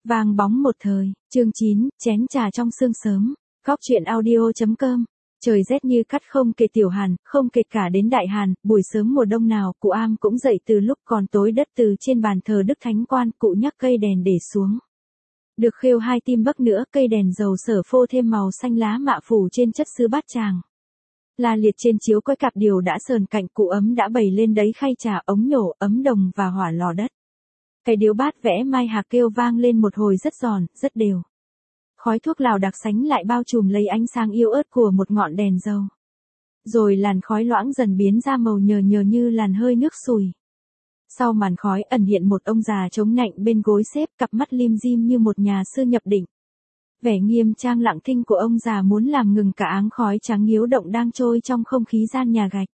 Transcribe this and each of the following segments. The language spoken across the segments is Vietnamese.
Vàng bóng một thời, chương 9, chén trà trong sương sớm, góc chuyện audio.com. Trời rét như cắt không kể tiểu Hàn, không kể cả đến đại Hàn, buổi sớm mùa đông nào, cụ Am cũng dậy từ lúc còn tối đất từ trên bàn thờ Đức Thánh Quan, cụ nhắc cây đèn để xuống. Được khêu 2 tim bấc nữa, cây đèn dầu sở phô thêm màu xanh lá mạ phủ trên chất sứ bát tràng. La liệt trên chiếu cõi cặp điều đã sờn cạnh, cụ ấm đã bày lên đấy khay trà, ống nhổ, ấm đồng và hỏa lò đất. Cái điếu bát vẽ mai hạc kêu vang lên một hồi rất giòn, rất đều. Khói thuốc lào đặc sánh lại bao trùm lấy ánh sáng yếu ớt của một ngọn đèn dầu. Rồi làn khói loãng dần biến ra màu nhờ nhờ như làn hơi nước sùi. Sau màn khói ẩn hiện một ông già chống nạnh bên gối xếp, cặp mắt lim dim như một nhà sư nhập định. Vẻ nghiêm trang lặng thinh của ông già muốn làm ngừng cả áng khói trắng hiếu động đang trôi trong không khí gian nhà gạch.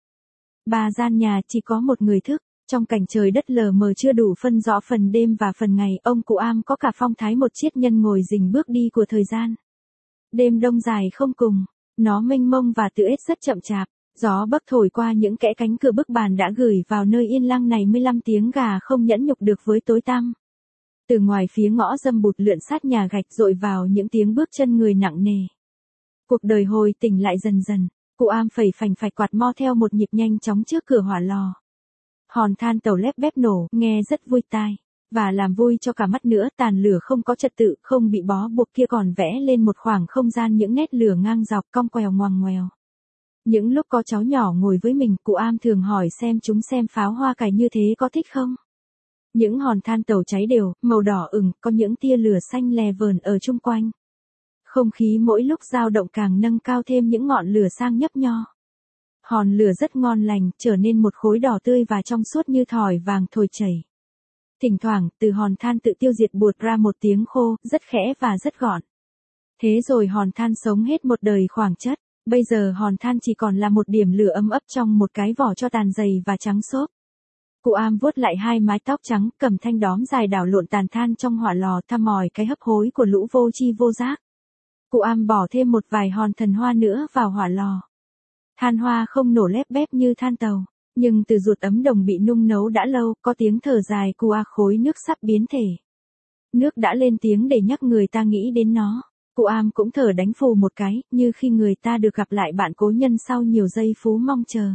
3 gian nhà chỉ có một người thức. Trong cảnh trời đất lờ mờ chưa đủ phân rõ phần đêm và phần ngày, ông cụ Am có cả phong thái một triết nhân ngồi rình bước đi của thời gian. Đêm đông dài không cùng, nó mênh mông và tự ết rất chậm chạp, gió bấc thổi qua những kẽ cánh cửa bức bàn đã gửi vào nơi yên lặng này 15 tiếng gà không nhẫn nhục được với tối tăm. Từ ngoài phía ngõ dâm bụt lượn sát nhà gạch dội vào những tiếng bước chân người nặng nề. Cuộc đời hồi tỉnh lại dần dần, cụ Am phẩy phành phạch quạt mo theo một nhịp nhanh chóng trước cửa hỏa lò. Hòn than tàu lép bép nổ, nghe rất vui tai. Và làm vui cho cả mắt nữa, tàn lửa không có trật tự, không bị bó buộc kia còn vẽ lên một khoảng không gian những nét lửa ngang dọc cong quèo ngoằng ngoèo. Những lúc có cháu nhỏ ngồi với mình, cụ Am thường hỏi xem chúng xem pháo hoa cài như thế có thích không? Những hòn than tàu cháy đều, màu đỏ ửng, có những tia lửa xanh lè vờn ở chung quanh. Không khí mỗi lúc dao động càng nâng cao thêm những ngọn lửa sang nhấp nho. Hòn lửa rất ngon lành, trở nên một khối đỏ tươi và trong suốt như thỏi vàng thổi chảy. Thỉnh thoảng, từ hòn than tự tiêu diệt buột ra một tiếng khô, rất khẽ và rất gọn. Thế rồi hòn than sống hết một đời khoảng chất, bây giờ hòn than chỉ còn là một điểm lửa ấm ấp trong một cái vỏ tro tàn dày và trắng xốp. Cụ Am vuốt lại 2 mái tóc trắng, cầm thanh đóm dài đảo lộn tàn than trong hỏa lò thăm mỏi cái hấp hối của lũ vô tri vô giác. Cụ Am bỏ thêm một vài hòn thần hoa nữa vào hỏa lò. Than hoa không nổ lép bép như than tàu, nhưng từ ruột ấm đồng bị nung nấu đã lâu, có tiếng thở dài cua khối nước sắp biến thể. Nước đã lên tiếng để nhắc người ta nghĩ đến nó. Cụ Am cũng thở đánh phù một cái, như khi người ta được gặp lại bạn cố nhân sau nhiều giây phú mong chờ.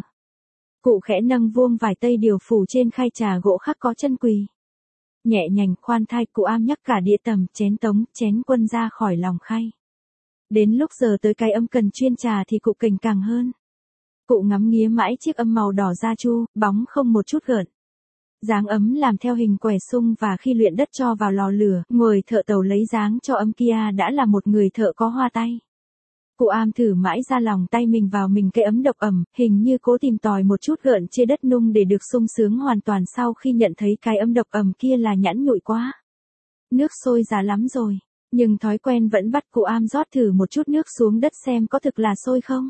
Cụ khẽ nâng vuông vài tây điều phủ trên khay trà gỗ khắc có chân quỳ. Nhẹ nhàng khoan thai, cụ Am nhắc cả đĩa tầm, chén tống, chén quân ra khỏi lòng khay. Đến lúc giờ tới cái ấm cần chuyên trà thì cụ kềnh càng hơn. Cụ ngắm nghía mãi chiếc ấm màu đỏ da chu, bóng không một chút gợn. Dáng ấm làm theo hình quẻ sung và khi luyện đất cho vào lò lửa, người thợ tàu lấy dáng cho ấm kia đã là một người thợ có hoa tay. Cụ Am thử mãi ra lòng tay mình vào mình cái ấm độc ẩm, hình như cố tìm tòi một chút gợn trên đất nung để được sung sướng hoàn toàn sau khi nhận thấy cái ấm độc ẩm kia là nhẵn nhụi quá. Nước sôi giá lắm rồi, nhưng thói quen vẫn bắt cụ Am rót thử một chút nước xuống đất xem có thực là sôi không.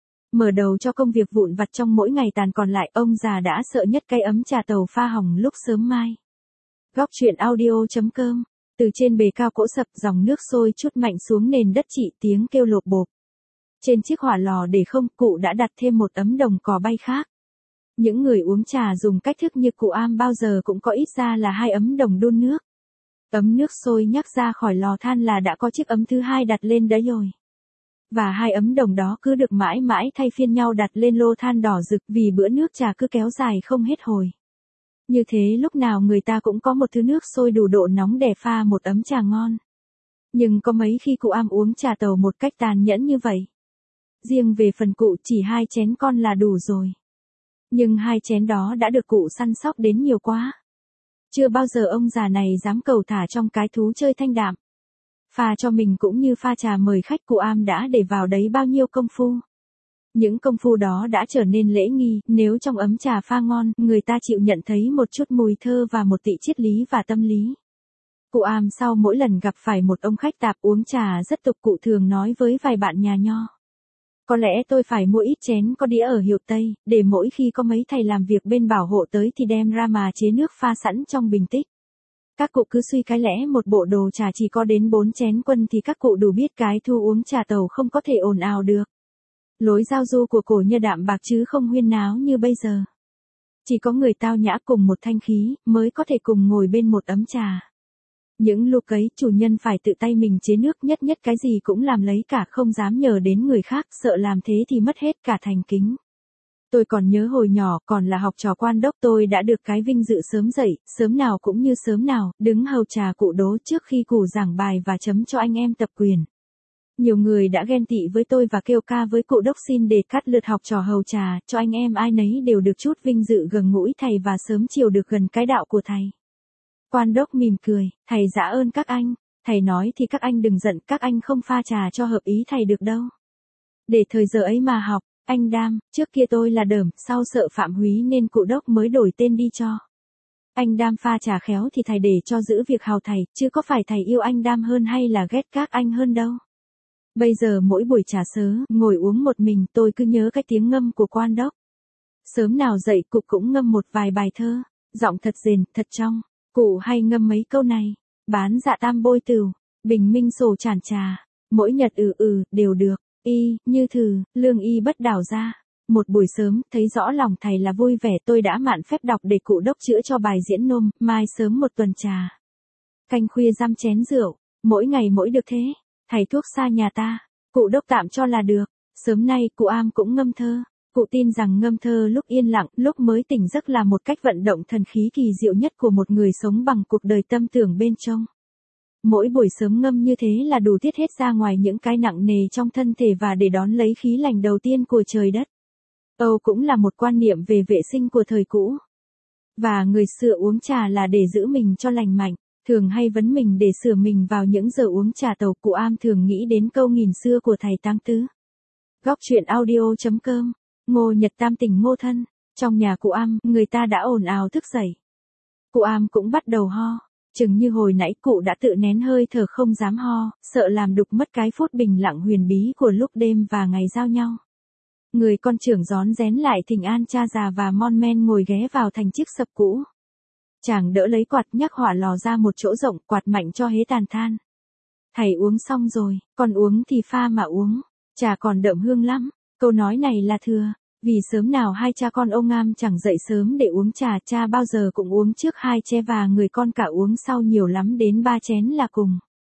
Mở đầu cho công việc vụn vặt trong mỗi ngày tàn còn lại, ông già đã sợ nhất cái ấm trà tàu pha hỏng lúc sớm mai. Góc chuyện audio.com. Từ trên bề cao cỗ sập, dòng nước sôi chút mạnh xuống nền đất chỉ, tiếng kêu lộp bộp. Trên chiếc hỏa lò để không, cụ đã đặt thêm một ấm đồng cỏ bay khác. Những người uống trà dùng cách thức như cụ Am bao giờ cũng có ít ra là 2 ấm đồng đun nước. Ấm nước sôi nhắc ra khỏi lò than là đã có chiếc ấm thứ 2 đặt lên đấy rồi. Và 2 ấm đồng đó cứ được mãi mãi thay phiên nhau đặt lên lô than đỏ rực vì bữa nước trà cứ kéo dài không hết hồi. Như thế lúc nào người ta cũng có một thứ nước sôi đủ độ nóng để pha một ấm trà ngon. Nhưng có mấy khi cụ Am uống trà tàu một cách tàn nhẫn như vậy. Riêng về phần cụ chỉ 2 chén con là đủ rồi. Nhưng 2 chén đó đã được cụ săn sóc đến nhiều quá. Chưa bao giờ ông già này dám cầu thả trong cái thú chơi thanh đạm. Pha cho mình cũng như pha trà mời khách, cụ Am đã để vào đấy bao nhiêu công phu. Những công phu đó đã trở nên lễ nghi, nếu trong ấm trà pha ngon, người ta chịu nhận thấy một chút mùi thơ và một tị triết lý và tâm lý. Cụ Am sau mỗi lần gặp phải một ông khách tạp uống trà rất tục, cụ thường nói với vài bạn nhà nho. Có lẽ tôi phải mua ít chén có đĩa ở hiệu Tây, để mỗi khi có mấy thầy làm việc bên bảo hộ tới thì đem ra mà chế nước pha sẵn trong bình tích. Các cụ cứ suy cái lẽ một bộ đồ trà chỉ có đến 4 chén quân thì các cụ đủ biết cái thu uống trà tàu không có thể ồn ào được. Lối giao du của cổ như đạm bạc chứ không huyên náo như bây giờ. Chỉ có người tao nhã cùng một thanh khí mới có thể cùng ngồi bên một ấm trà. Những lúc ấy chủ nhân phải tự tay mình chế nước, nhất nhất cái gì cũng làm lấy cả, không dám nhờ đến người khác, sợ làm thế thì mất hết cả thành kính. Tôi còn nhớ hồi nhỏ, còn là học trò quan đốc, tôi đã được cái vinh dự sớm dậy, sớm nào cũng như sớm nào, đứng hầu trà cụ Đố trước khi cụ giảng bài và chấm cho anh em tập quyền. Nhiều người đã ghen tị với tôi và kêu ca với cụ đốc xin để cắt lượt học trò hầu trà, cho anh em ai nấy đều được chút vinh dự gần gũi thầy và sớm chiều được gần cái đạo của thầy. Quan đốc mỉm cười, thầy dã ơn các anh, thầy nói thì các anh đừng giận, các anh không pha trà cho hợp ý thầy được đâu. Để thời giờ ấy mà học, anh Đam, trước kia tôi là Đờm, sau sợ phạm húy nên cụ đốc mới đổi tên đi cho. Anh Đam pha trà khéo thì thầy để cho giữ việc hào thầy, chứ có phải thầy yêu anh Đam hơn hay là ghét các anh hơn đâu. Bây giờ mỗi buổi trà sớ, ngồi uống một mình, tôi cứ nhớ cái tiếng ngâm của quan đốc. Sớm nào dậy cụ cũng ngâm một vài bài thơ, giọng thật rền, thật trong. Cụ hay ngâm mấy câu này, bán dạ tam bôi tửu, bình minh sổ chản trà, mỗi nhật đều được, y, như thừ, lương y bất đảo ra. Một buổi sớm, thấy rõ lòng thầy là vui vẻ, tôi đã mạn phép đọc để cụ đốc chữa cho bài diễn nôm, mai sớm một tuần trà. Canh khuya dăm chén rượu, mỗi ngày mỗi được thế, thầy thuốc xa nhà ta, cụ đốc tạm cho là được. Sớm nay cụ Am cũng ngâm thơ. Cụ tin rằng ngâm thơ lúc yên lặng, lúc mới tỉnh giấc là một cách vận động thần khí kỳ diệu nhất của một người sống bằng cuộc đời tâm tưởng bên trong. Mỗi buổi sớm ngâm như thế là đủ tiết hết ra ngoài những cái nặng nề trong thân thể và để đón lấy khí lành đầu tiên của trời đất. Âu cũng là một quan niệm về vệ sinh của thời cũ. Và người xưa uống trà là để giữ mình cho lành mạnh, thường hay vấn mình để sửa mình vào những giờ uống trà tàu. Cụ Am thường nghĩ đến câu nghìn xưa của thầy Tăng Tứ. Góc truyện audio.com. Ngô Nhật Tam tỉnh Ngô Thân. Trong nhà cụ Am, người ta đã ồn ào thức dậy. Cụ Am cũng bắt đầu ho. Chừng như hồi nãy cụ đã tự nén hơi thở không dám ho, sợ làm đục mất cái phút bình lặng huyền bí của lúc đêm và ngày giao nhau. Người con trưởng rón rén lại thỉnh an cha già và mon men ngồi ghé vào thành chiếc sập cũ. Chàng đỡ lấy quạt nhắc hỏa lò ra một chỗ rộng, quạt mạnh cho hế tàn than. Thầy uống xong rồi, con uống thì pha mà uống, trà còn đậm hương lắm. Câu nói này là thừa, vì sớm nào hai cha con ông Am chẳng dậy sớm để uống trà, cha bao giờ cũng uống trước 2 chén và người con cả uống sau, nhiều lắm đến 3 chén là cùng.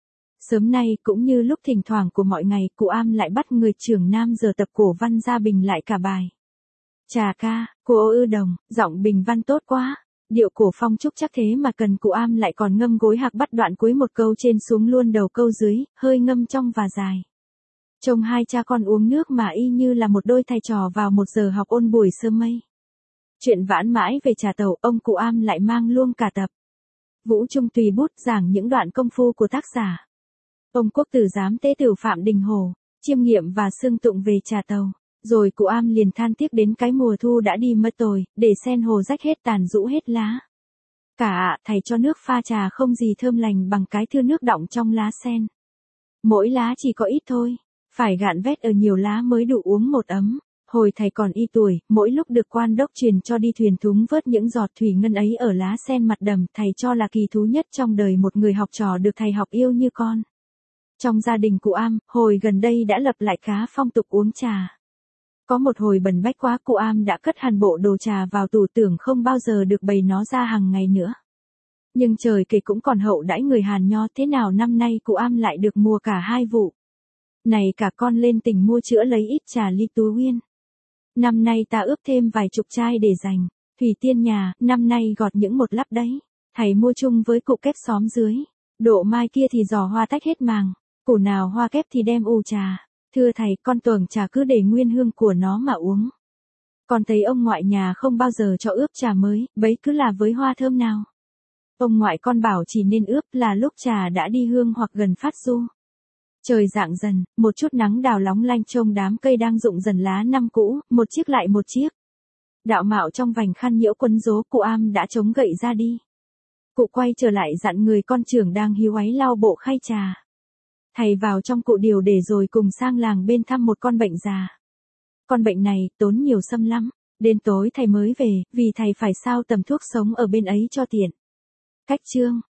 Sớm nay cũng như lúc thỉnh thoảng của mọi ngày, cụ Am lại bắt người trưởng nam giờ tập cổ văn ra bình lại cả bài. Trà ca, cô ư đồng, giọng bình văn tốt quá, điệu cổ phong trúc chắc thế mà cần cụ Am lại còn ngâm gối hạc bắt đoạn cuối một câu trên xuống luôn đầu câu dưới, hơi ngâm trong và dài. Trông hai cha con uống nước mà y như là một đôi thầy trò vào một giờ học ôn buổi sớm mây. Chuyện vãn mãi về trà tàu, ông cụ Am lại mang luôn cả tập Vũ Trung tùy bút giảng những đoạn công phu của tác giả. Ông Quốc Tử Giám Tế Tửu Phạm Đình Hồ, chiêm nghiệm và xương tụng về trà tàu. Rồi cụ Am liền than tiếc đến cái mùa thu đã đi mất rồi, để sen hồ rách hết tàn rũ hết lá. Cả thầy cho nước pha trà không gì thơm lành bằng cái thưa nước đọng trong lá sen. Mỗi lá chỉ có ít thôi, phải gạn vét ở nhiều lá mới đủ uống một ấm. Hồi thầy còn y tuổi, mỗi lúc được quan đốc truyền cho đi thuyền thúng vớt những giọt thủy ngân ấy ở lá sen mặt đầm, thầy cho là kỳ thú nhất trong đời một người học trò được thầy học yêu như con. Trong gia đình cụ Am, hồi gần đây đã lập lại khá phong tục uống trà. Có một hồi bần bách quá, cụ Am đã cất hẳn bộ đồ trà vào tủ, tưởng không bao giờ được bày nó ra hàng ngày nữa. Nhưng trời kể cũng còn hậu đãi người Hàn Nho, thế nào năm nay cụ Am lại được mua cả 2 vụ. Này cả con lên tỉnh mua chữa lấy ít trà ly Tú Uyên. Năm nay ta ướp thêm vài chục chai để dành. Thủy Tiên nhà, năm nay gọt những một lắp đấy. Thầy mua chung với cụ kép xóm dưới. Độ mai kia thì giò hoa tách hết màng. Củ nào hoa kép thì đem ủ trà. Thưa thầy, con tuồng trà cứ để nguyên hương của nó mà uống. Con thấy ông ngoại nhà không bao giờ cho ướp trà mới, bấy cứ là với hoa thơm nào. Ông ngoại con bảo chỉ nên ướp là lúc trà đã đi hương hoặc gần phát du. Trời rạng dần, một chút nắng đào lóng lanh trông đám cây đang rụng dần lá năm cũ, một chiếc lại một chiếc. Đạo mạo trong vành khăn nhiễu quấn rố, cụ Am đã chống gậy ra đi. Cụ quay trở lại dặn người con trưởng đang híu áy lau bộ khay trà. Thầy vào trong cụ điều để rồi cùng sang làng bên thăm một con bệnh già. Con bệnh này tốn nhiều xâm lắm, đến tối thầy mới về, vì thầy phải sao tầm thuốc sống ở bên ấy cho tiện. Cách chương